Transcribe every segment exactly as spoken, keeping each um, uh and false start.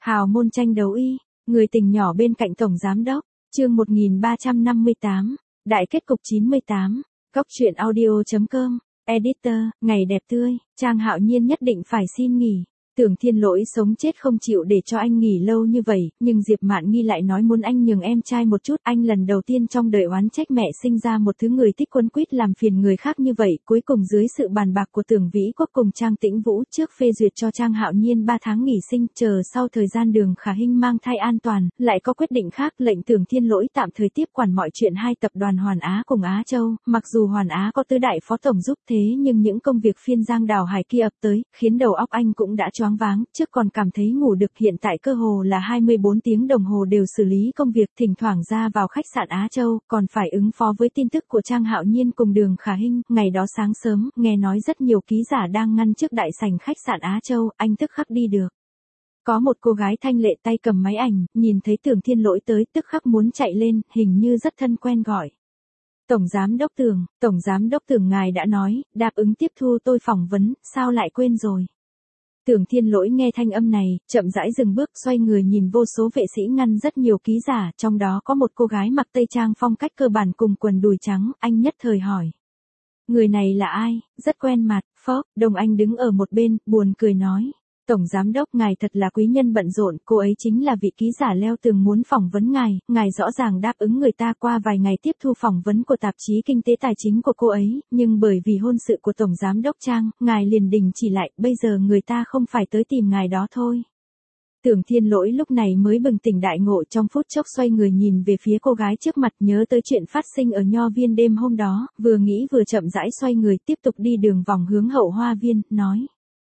Hào môn tranh đấu y, người tình nhỏ bên cạnh tổng giám đốc, chương một nghìn ba trăm năm mươi tám, đại kết cục chín mươi tám, góc truyện audio chấm com, editor, ngày đẹp tươi, Trang Hạo Nhiên nhất định phải xin nghỉ. Tưởng Thiên Lỗi sống chết không chịu để cho anh nghỉ lâu như vậy, nhưng Diệp Mạn Nghi lại nói muốn anh nhường em trai một chút. Anh lần đầu tiên trong đời oán trách mẹ sinh ra một thứ người thích quấn quýt làm phiền người khác như vậy. Cuối cùng dưới sự bàn bạc của Tưởng Vĩ Quốc cùng Trang Tĩnh Vũ trước phê duyệt cho Trang Hạo Nhiên ba tháng nghỉ sinh, chờ sau thời gian Đường Khả Hinh mang thai an toàn, lại có quyết định khác lệnh Tưởng Thiên Lỗi tạm thời tiếp quản mọi chuyện hai tập đoàn Hoàn Á cùng Á Châu. Mặc dù Hoàn Á có tứ đại phó tổng giúp thế nhưng những công việc phiên giang đào hải kia ập tới, khiến đầu óc anh cũng đã choáng váng, trước còn cảm thấy ngủ được, hiện tại cơ hồ là hai mươi bốn tiếng đồng hồ đều xử lý công việc, thỉnh thoảng ra vào khách sạn Á Châu, còn phải ứng phó với tin tức của Trang Hạo Nhiên cùng Đường Khả Hinh. Ngày đó sáng sớm, nghe nói rất nhiều ký giả đang ngăn trước đại sảnh khách sạn Á Châu, anh tức khắc đi được. Có một cô gái thanh lệ tay cầm máy ảnh, nhìn thấy Tưởng Thiên Lỗi tới, tức khắc muốn chạy lên, hình như rất thân quen gọi. Tổng giám đốc Tưởng, tổng giám đốc Tưởng, ngài đã nói, đáp ứng tiếp thu tôi phỏng vấn, sao lại quên rồi? Tưởng Thiên Lỗi nghe thanh âm này, chậm rãi dừng bước, xoay người nhìn vô số vệ sĩ ngăn rất nhiều ký giả, trong đó có một cô gái mặc tây trang phong cách cơ bản cùng quần đùi trắng, anh nhất thời hỏi. Người này là ai, rất quen mặt, phó, Đồng Anh đứng ở một bên, buồn cười nói. Tổng giám đốc, ngài thật là quý nhân bận rộn, cô ấy chính là vị ký giả leo tường muốn phỏng vấn ngài, ngài rõ ràng đáp ứng người ta qua vài ngày tiếp thu phỏng vấn của tạp chí Kinh tế Tài chính của cô ấy, nhưng bởi vì hôn sự của Tổng giám đốc Trang, ngài liền đình chỉ lại, bây giờ người ta không phải tới tìm ngài đó thôi. Tưởng Thiên Lỗi lúc này mới bừng tỉnh đại ngộ, trong phút chốc xoay người nhìn về phía cô gái trước mặt, nhớ tới chuyện phát sinh ở Nho Viên đêm hôm đó, vừa nghĩ vừa chậm rãi xoay người tiếp tục đi đường vòng hướng Hậu Hoa Viên, nói.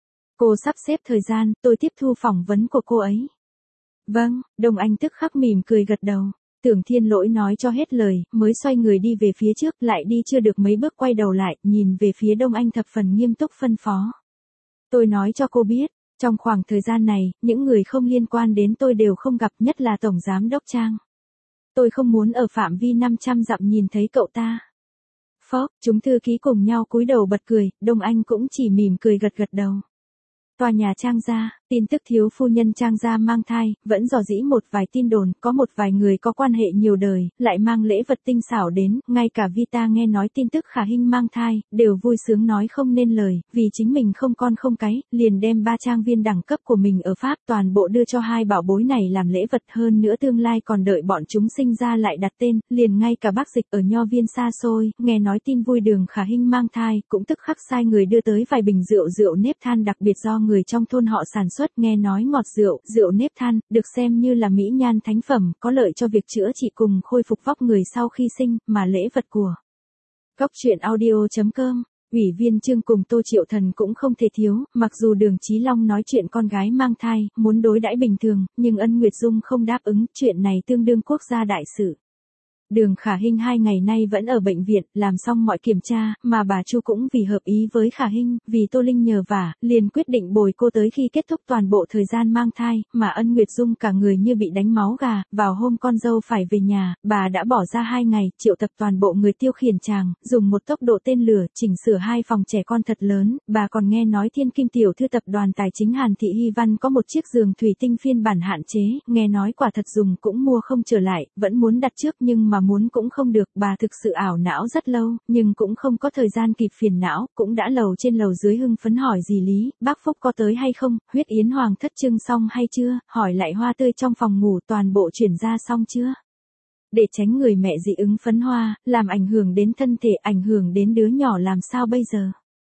Cô sắp xếp thời gian, tôi tiếp thu phỏng vấn của cô ấy. Vâng, Đồng Anh tức khắc mỉm cười gật đầu. Tưởng Thiên Lỗi nói cho hết lời, mới xoay người đi về phía trước, lại đi chưa được mấy bước quay đầu lại, nhìn về phía Đông Anh thập phần nghiêm túc phân phó. Tôi nói cho cô biết, trong khoảng thời gian này, những người không liên quan đến tôi đều không gặp, nhất là Tổng Giám Đốc Trang. Tôi không muốn ở phạm vi năm trăm dặm nhìn thấy cậu ta. Phó, chúng thư ký cùng nhau cúi đầu bật cười, Đông Anh cũng chỉ mỉm cười gật gật đầu. Tòa nhà Trang gia, tin tức thiếu phu nhân Trang gia mang thai, vẫn dò dỉ một vài tin đồn, có một vài người có quan hệ nhiều đời, lại mang lễ vật tinh xảo đến, ngay cả Vita nghe nói tin tức Khả Hinh mang thai, đều vui sướng nói không nên lời, vì chính mình không con không cái, liền đem ba trang viên đẳng cấp của mình ở Pháp toàn bộ đưa cho hai bảo bối này làm lễ vật, hơn nữa tương lai còn đợi bọn chúng sinh ra lại đặt tên, liền ngay cả bác Dịch ở Nho Viên xa xôi, nghe nói tin vui Đường Khả Hinh mang thai, cũng tức khắc sai người đưa tới vài bình rượu rượu nếp than đặc biệt do người trong thôn họ sản xuất, nghe nói ngọt rượu, rượu nếp than, được xem như là mỹ nhan thánh phẩm, có lợi cho việc chữa trị cùng khôi phục vóc người sau khi sinh, mà lễ vật của góc truyện audio chấm com, Ủy viên Trương cùng Tô Triệu Thần cũng không thể thiếu, mặc dù Đường Chí Long nói chuyện con gái mang thai, muốn đối đãi bình thường, nhưng Ân Nguyệt Dung không đáp ứng, chuyện này tương đương quốc gia đại sự. Đường Khả Hinh hai ngày nay vẫn ở bệnh viện, làm xong mọi kiểm tra, mà bà Chu cũng vì hợp ý với Khả Hinh, vì Tô Linh nhờ vả, liền quyết định bồi cô tới khi kết thúc toàn bộ thời gian mang thai, mà Ân Nguyệt Dung cả người như bị đánh máu gà, vào hôm con dâu phải về nhà, bà đã bỏ ra hai ngày, triệu tập toàn bộ người tiêu khiển chàng, dùng một tốc độ tên lửa, chỉnh sửa hai phòng trẻ con thật lớn, bà còn nghe nói Thiên Kim tiểu thư tập đoàn tài chính Hàn Thị Hy Văn có một chiếc giường thủy tinh phiên bản hạn chế, nghe nói quả thật dùng cũng mua không trở lại, vẫn muốn đặt trước nhưng mà muốn cũng không được, bà thực sự ảo não rất lâu, nhưng cũng không có thời gian kịp phiền não, cũng đã lầu trên lầu dưới hưng phấn hỏi dì Lý, bác Phúc có tới hay không, huyết yến hoàng thất trưng xong hay chưa, hỏi lại hoa tươi trong phòng ngủ toàn bộ chuyển ra xong chưa. Để tránh người mẹ dị ứng phấn hoa, làm ảnh hưởng đến thân thể, ảnh hưởng đến đứa nhỏ làm sao bây giờ.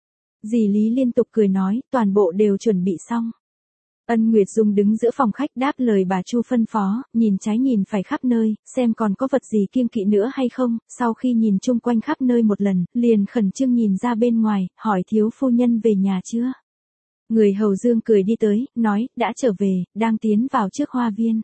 Dì Lý liên tục cười nói, toàn bộ đều chuẩn bị xong. Ân Nguyệt Dung đứng giữa phòng khách đáp lời bà Chu phân phó, nhìn trái nhìn phải khắp nơi, xem còn có vật gì kiêng kỵ nữa hay không, sau khi nhìn chung quanh khắp nơi một lần, liền khẩn trương nhìn ra bên ngoài, hỏi thiếu phu nhân về nhà chưa. Người hầu Dương cười đi tới, nói, đã trở về, đang tiến vào trước hoa viên.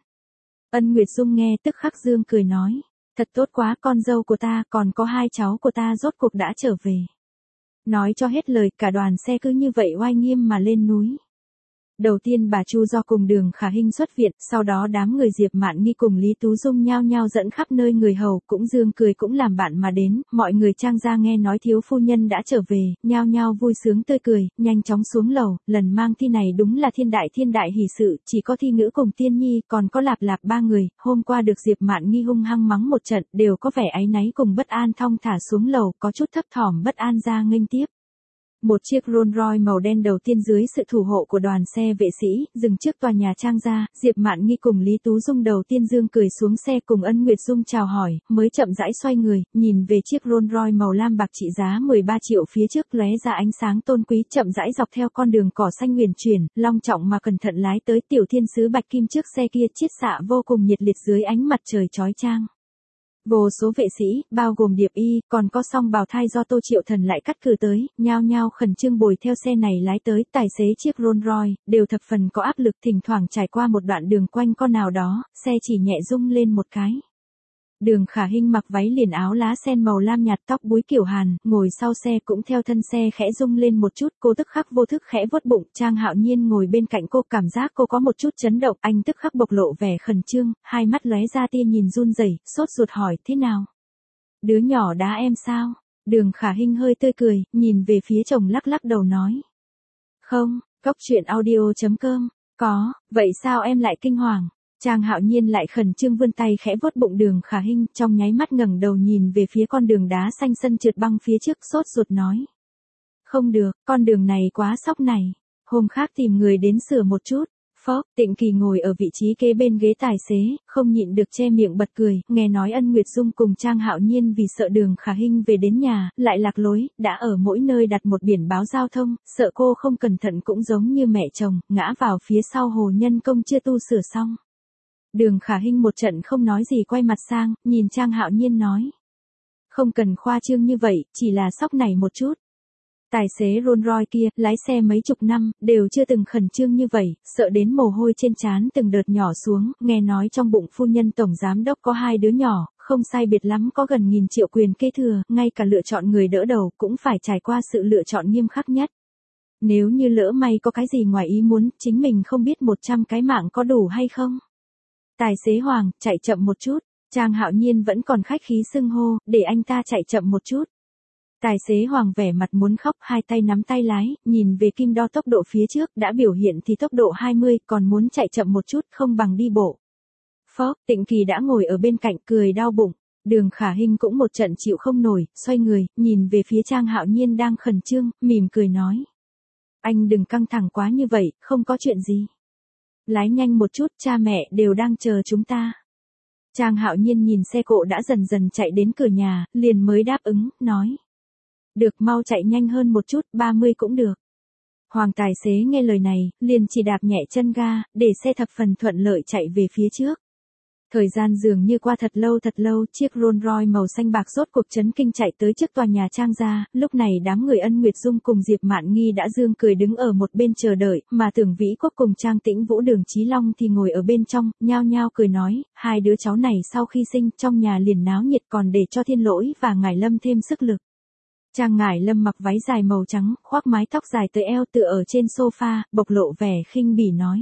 Ân Nguyệt Dung nghe tức khắc Dương cười nói, thật tốt quá, con dâu của ta, còn có hai cháu của ta rốt cuộc đã trở về. Nói cho hết lời, cả đoàn xe cứ như vậy oai nghiêm mà lên núi. Đầu tiên bà Chu Do cùng Đường Khả Hinh xuất viện, sau đó đám người Diệp Mạn Nghi cùng Lý Tú Dung nhao nhao dẫn khắp nơi người hầu, cũng dương cười cũng làm bạn mà đến, mọi người Trang gia nghe nói thiếu phu nhân đã trở về, nhao nhao vui sướng tươi cười, nhanh chóng xuống lầu, lần mang thi này đúng là thiên đại thiên đại hỷ sự, chỉ có Thi Ngữ cùng Tiên Nhi, còn có Lạp Lạp ba người, hôm qua được Diệp Mạn Nghi hung hăng mắng một trận, đều có vẻ áy náy cùng bất an thong thả xuống lầu, có chút thấp thỏm bất an ra nghênh tiếp. Một chiếc Rolls Royce màu đen đầu tiên dưới sự thủ hộ của đoàn xe vệ sĩ, dừng trước tòa nhà Trang gia, Diệp Mạn Nghi cùng Lý Tú Dung đầu tiên dương cười xuống xe cùng Ân Nguyệt Dung chào hỏi, mới chậm rãi xoay người, nhìn về chiếc Rolls Royce màu lam bạc trị giá mười ba triệu phía trước lóe ra ánh sáng tôn quý, chậm rãi dọc theo con đường cỏ xanh huyền chuyển, long trọng mà cẩn thận lái tới tiểu thiên sứ bạch kim trước xe kia, chiết xạ vô cùng nhiệt liệt dưới ánh mặt trời chói chang. Vô số vệ sĩ, bao gồm Điệp Y, còn có song bào thai do Tô Triệu Thần lại cắt cử tới, nhao nhao khẩn trương bồi theo xe này lái tới, tài xế chiếc Rolls Royce, đều thập phần có áp lực, thỉnh thoảng trải qua một đoạn đường quanh co nào đó, xe chỉ nhẹ rung lên một cái. Đường Khả Hinh mặc váy liền áo lá sen màu lam nhạt, tóc búi kiểu Hàn, ngồi sau xe cũng theo thân xe khẽ rung lên một chút, cô tức khắc vô thức khẽ vuốt bụng, Trang Hạo Nhiên ngồi bên cạnh cô, cảm giác cô có một chút chấn động, anh tức khắc bộc lộ vẻ khẩn trương, hai mắt lóe ra tia nhìn run rẩy, sốt ruột hỏi, thế nào? Đứa nhỏ đá em sao? Đường Khả Hinh hơi tươi cười, nhìn về phía chồng lắc lắc đầu nói. Không, Cốc Truyện Audio chấm com, có, vậy sao em lại kinh hoàng? Trang Hạo Nhiên lại khẩn trương vươn tay khẽ vuốt bụng Đường Khả Hinh, trong nháy mắt ngẩng đầu nhìn về phía con đường đá xanh sân trượt băng phía trước, sốt ruột nói. Không được, con đường này quá sóc này. Hôm khác tìm người đến sửa một chút. Phó, Tịnh Kỳ ngồi ở vị trí kế bên ghế tài xế, không nhịn được che miệng bật cười, nghe nói Ân Nguyệt Dung cùng Trang Hạo Nhiên vì sợ Đường Khả Hinh về đến nhà, lại lạc lối, đã ở mỗi nơi đặt một biển báo giao thông, sợ cô không cẩn thận cũng giống như mẹ chồng, ngã vào phía sau hồ nhân công chưa tu sửa xong. Đường Khả Hinh một trận không nói gì quay mặt sang, nhìn Trang Hạo Nhiên nói. Không cần khoa trương như vậy, chỉ là sóc này một chút. Tài xế Rolls Royce kia, lái xe mấy chục năm, đều chưa từng khẩn trương như vậy, sợ đến mồ hôi trên trán từng đợt nhỏ xuống, nghe nói trong bụng phu nhân tổng giám đốc có hai đứa nhỏ, không sai biệt lắm có gần nghìn triệu quyền kế thừa, ngay cả lựa chọn người đỡ đầu cũng phải trải qua sự lựa chọn nghiêm khắc nhất. Nếu như lỡ may có cái gì ngoài ý muốn, chính mình không biết một trăm cái mạng có đủ hay không? Tài xế Hoàng, chạy chậm một chút, Trang Hạo Nhiên vẫn còn khách khí xưng hô, để anh ta chạy chậm một chút. Tài xế Hoàng vẻ mặt muốn khóc, hai tay nắm tay lái, nhìn về kim đo tốc độ phía trước, đã biểu hiện thì tốc độ hai mươi, còn muốn chạy chậm một chút, không bằng đi bộ. Phó, Tịnh Kỳ đã ngồi ở bên cạnh, cười đau bụng. Đường Khả Hinh cũng một trận chịu không nổi, xoay người, nhìn về phía Trang Hạo Nhiên đang khẩn trương, mỉm cười nói. Anh đừng căng thẳng quá như vậy, không có chuyện gì. Lái nhanh một chút, cha mẹ đều đang chờ chúng ta. Trang Hạo Nhiên nhìn xe cộ đã dần dần chạy đến cửa nhà, liền mới đáp ứng, nói. Được, mau chạy nhanh hơn một chút, ba mươi cũng được. Hoàng tài xế nghe lời này, liền chỉ đạp nhẹ chân ga, để xe thập phần thuận lợi chạy về phía trước. Thời gian dường như qua thật lâu thật lâu, chiếc Rolls Royce màu xanh bạc rốt cuộc chấn kinh chạy tới trước tòa nhà Trang gia, lúc này đám người Ân Nguyệt Dung cùng Diệp Mạn Nghi đã dương cười đứng ở một bên chờ đợi, mà Tưởng Vĩ Quốc cùng Trang Tĩnh Vũ Đường Chí Long thì ngồi ở bên trong, nhao nhao cười nói, hai đứa cháu này sau khi sinh trong nhà liền náo nhiệt, còn để cho Thiên Lỗi và Ngải Lâm thêm sức lực. Trang Ngải Lâm mặc váy dài màu trắng, khoác mái tóc dài tới eo, tựa ở trên sofa, bộc lộ vẻ khinh bỉ nói.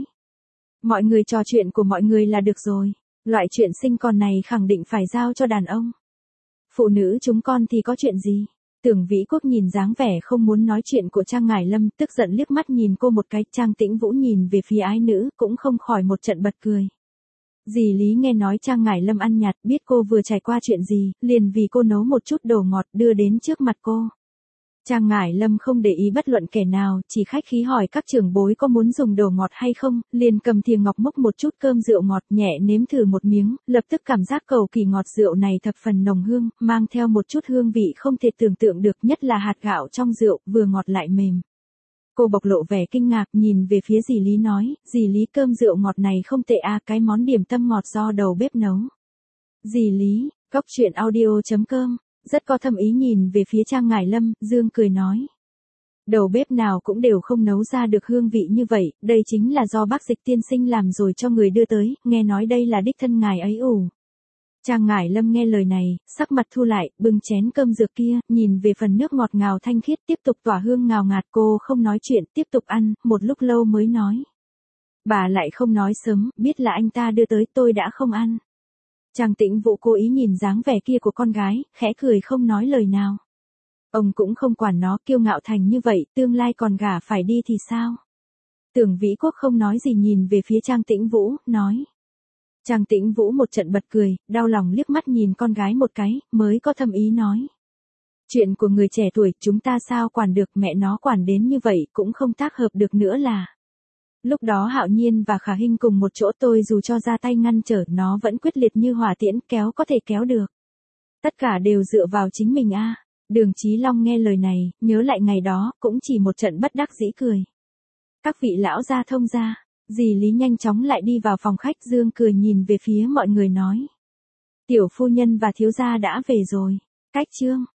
Mọi người trò chuyện của mọi người là được rồi. Loại chuyện sinh con này khẳng định phải giao cho đàn ông. Phụ nữ chúng con thì có chuyện gì? Tưởng Vĩ Quốc nhìn dáng vẻ không muốn nói chuyện của Trang Ngải Lâm, tức giận liếc mắt nhìn cô một cái, Trang Tĩnh Vũ nhìn về phía ái nữ, cũng không khỏi một trận bật cười. Dì Lý nghe nói Trang Ngải Lâm ăn nhạt, biết cô vừa trải qua chuyện gì, liền vì cô nấu một chút đồ ngọt đưa đến trước mặt cô. Trang Ngải Lâm không để ý bất luận kẻ nào, chỉ khách khí hỏi các trưởng bối có muốn dùng đồ ngọt hay không, liền cầm thìa ngọc múc một chút cơm rượu ngọt nhẹ nếm thử một miếng, lập tức cảm giác cầu kỳ ngọt rượu này thập phần nồng hương, mang theo một chút hương vị không thể tưởng tượng được, nhất là hạt gạo trong rượu, vừa ngọt lại mềm. Cô bộc lộ vẻ kinh ngạc nhìn về phía dì Lý nói, dì Lý cơm rượu ngọt này không tệ à, cái món điểm tâm ngọt do đầu bếp nấu. Dì Lý, Cốc Truyện Audio chấm com. Rất có thâm ý nhìn về phía Trang Ngải Lâm, dương cười nói. Đầu bếp nào cũng đều không nấu ra được hương vị như vậy, đây chính là do bác Dịch tiên sinh làm rồi cho người đưa tới, nghe nói đây là đích thân ngài ấy ủ. Trang Ngải Lâm nghe lời này, sắc mặt thu lại, bưng chén cơm dược kia, nhìn về phần nước ngọt ngào thanh khiết tiếp tục tỏa hương ngào ngạt, cô không nói chuyện, tiếp tục ăn, một lúc lâu mới nói. Bà lại không nói sớm, biết là anh ta đưa tới tôi đã không ăn. Trang Tĩnh Vũ cố ý nhìn dáng vẻ kia của con gái, khẽ cười không nói lời nào. Ông cũng không quản nó, kiêu ngạo thành như vậy, tương lai còn gả phải đi thì sao? Tưởng Vĩ Quốc không nói gì nhìn về phía Trang Tĩnh Vũ, nói. Trang Tĩnh Vũ một trận bật cười, đau lòng liếc mắt nhìn con gái một cái, mới có thâm ý nói. Chuyện của người trẻ tuổi, chúng ta sao quản được, mẹ nó quản đến như vậy cũng không tác hợp được nữa là. Lúc đó Hạo Nhiên và Khả Hinh cùng một chỗ, tôi dù cho ra tay ngăn trở nó vẫn quyết liệt như hỏa tiễn, kéo có thể kéo được. Tất cả đều dựa vào chính mình a. Đường Chí Long nghe lời này, nhớ lại ngày đó, cũng chỉ một trận bất đắc dĩ cười. Các vị lão gia thông gia, dì Lý nhanh chóng lại đi vào phòng khách, dương cười nhìn về phía mọi người nói. Tiểu phu nhân và thiếu gia đã về rồi. Cách chương